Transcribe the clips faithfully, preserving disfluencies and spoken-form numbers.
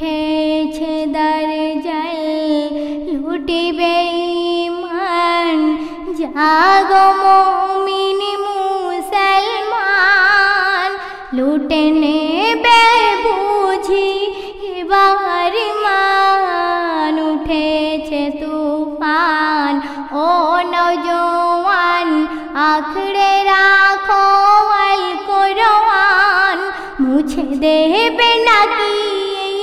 উঠেছে দরজাল লুটিবে ঈমান জাগো মুমিন মুসলমান লুটে নেবে বুঝি এবার ঈমান উঠেছে তুফান ও নওজোয়ান আঁকড়ে রাখো আল কোরআন মুছে দেবে নাকি এই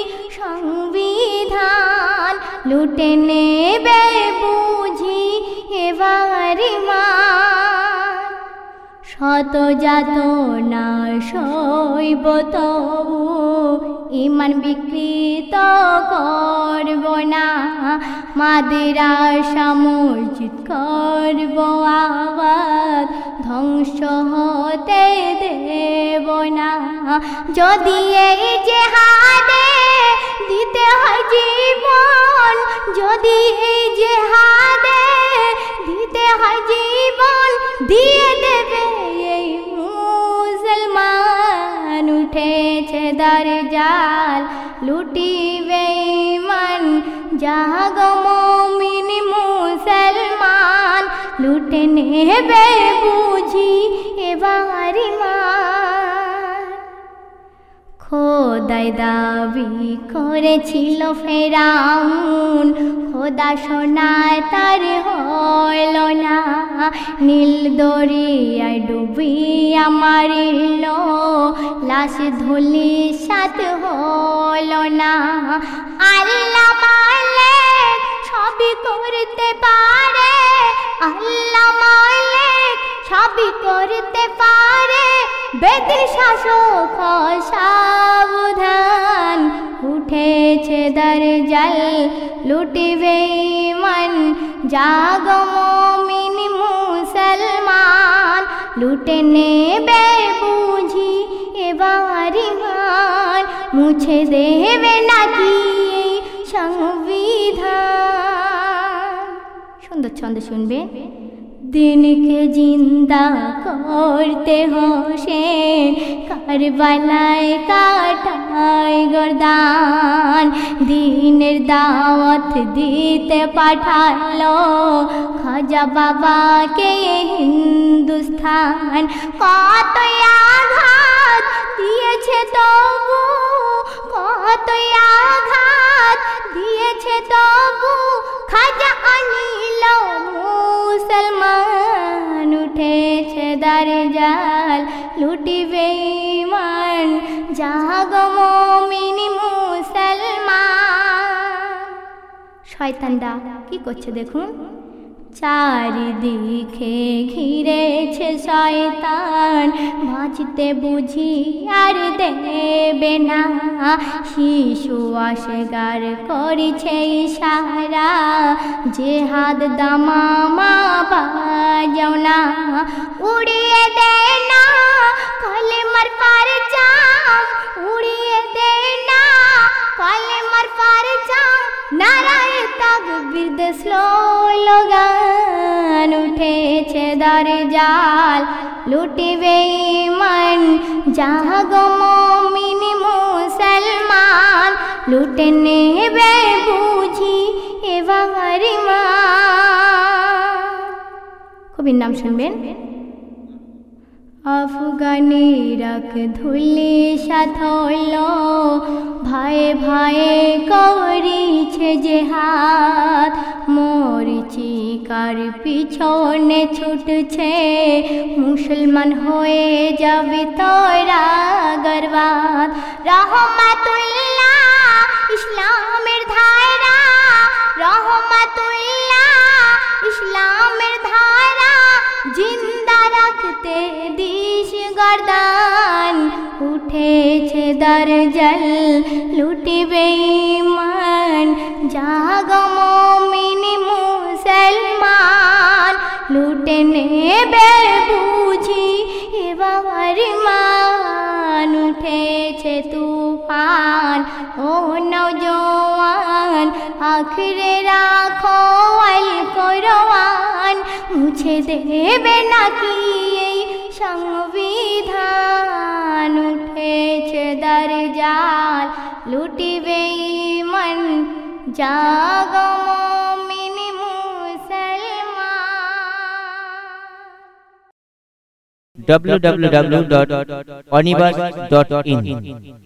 সংবিধান লুটে নেবে বুঝি এবার ঈমান শত যাতনা সইব তবু ঈমান বিকৃত করব না মাদ্রাসা মসজিদ করব আবাদ ধ্বংস হতে দেব না যদি এই জিহাদে দিতে হয় জীবন যদি এই জিহাদে দিতে হয় জীবন দিয়ে দেবে এই মুসলমান উঠেছে দরজাল লুটিবে ঈমান জাগো মুমিন মুসলমান লুটে নেবে বুঝি এবার ঈমান খোদাই দাবি করেছিল ফেরাউন খোদা সোনায় তার হইল না নীল দরিয়ায় ডুবিয়া মারিল লাশ ধুলি সাথ হইল না আল্লাহ মালিক সবই করতে পারে আল্লাহ মালিক সবই করতে পারে বেদির শাসক সাবধান উঠেছে দরজাল লুটিবে ঈমান জাগো মুমিন মুসলমান লুটে নেবে বুঝি এবার ঈমান মুছে দেবে নাকি এই সংবিধান সুন্দর ছন্দ শুনবে দিনকে জিন্দা করতে হোসেন কারবালায় কাটায় গর্দান দিনের দাওয়াত দিতে পাঠালো খাজা বাবাকে হিন্দুস্তান কত আঘাত দিয়েছে তবু কত আঘাত দিয়েছে তবু খাজা আনিল মুসলমান উঠেছে দরজাল লুটিবে ঈমান জাগো মুমিন মুসলমান শয়তানরা কি করছে দেখুন চারিদিকে ঘিরেছে শয়তান বাঁচতে বুঝি আর দেবে না শিশু আসগার করেছে ইশারা জিহাদ দামামা বাজাও না উড়িয়ে দে না কলেমার পরচম উড়িয়ে দে না কলেমার পরচম নারায়ে তাকবীর দে স্লোগান উঠেছে দরজাল লুটিবে ঈমান জাগো মুমিন মুসলমান লুটে নেবে বুঝি এবার ঈমান কবির নাম শুনবেন আফগানি রাখ ধুলি সাথ হইল ভায়ে ভায়ে করিছে জিহাদ মরিচিকার পিছনে ছুটছে মুসলমান হয়ে যাবে তোরা গর্বাত রহমাতুল্লাহ ইসলামের ধারা রহমাতুল্লাহ ইসলামের ধারা জিন্দা রাখতে দিস গর্দান উঠেছে দরজাল লুটিবে ঈমান জাগো মুমিন মুসলমান লুটে নেবে বুঝি এবার ঈমান উঠেছে তুফান ও নওজোয়ান আঁকড়ে রাখো আল কোরআন মুছে দেবে নাকি এই সংবিধান উঠেছে দরজাল লুটিবে ঈমান জাগো মুমিন মুসলমান। ডাব্লিউ ডাব্লিউ ডাব্লিউ ডট অনিবাস ডট ইন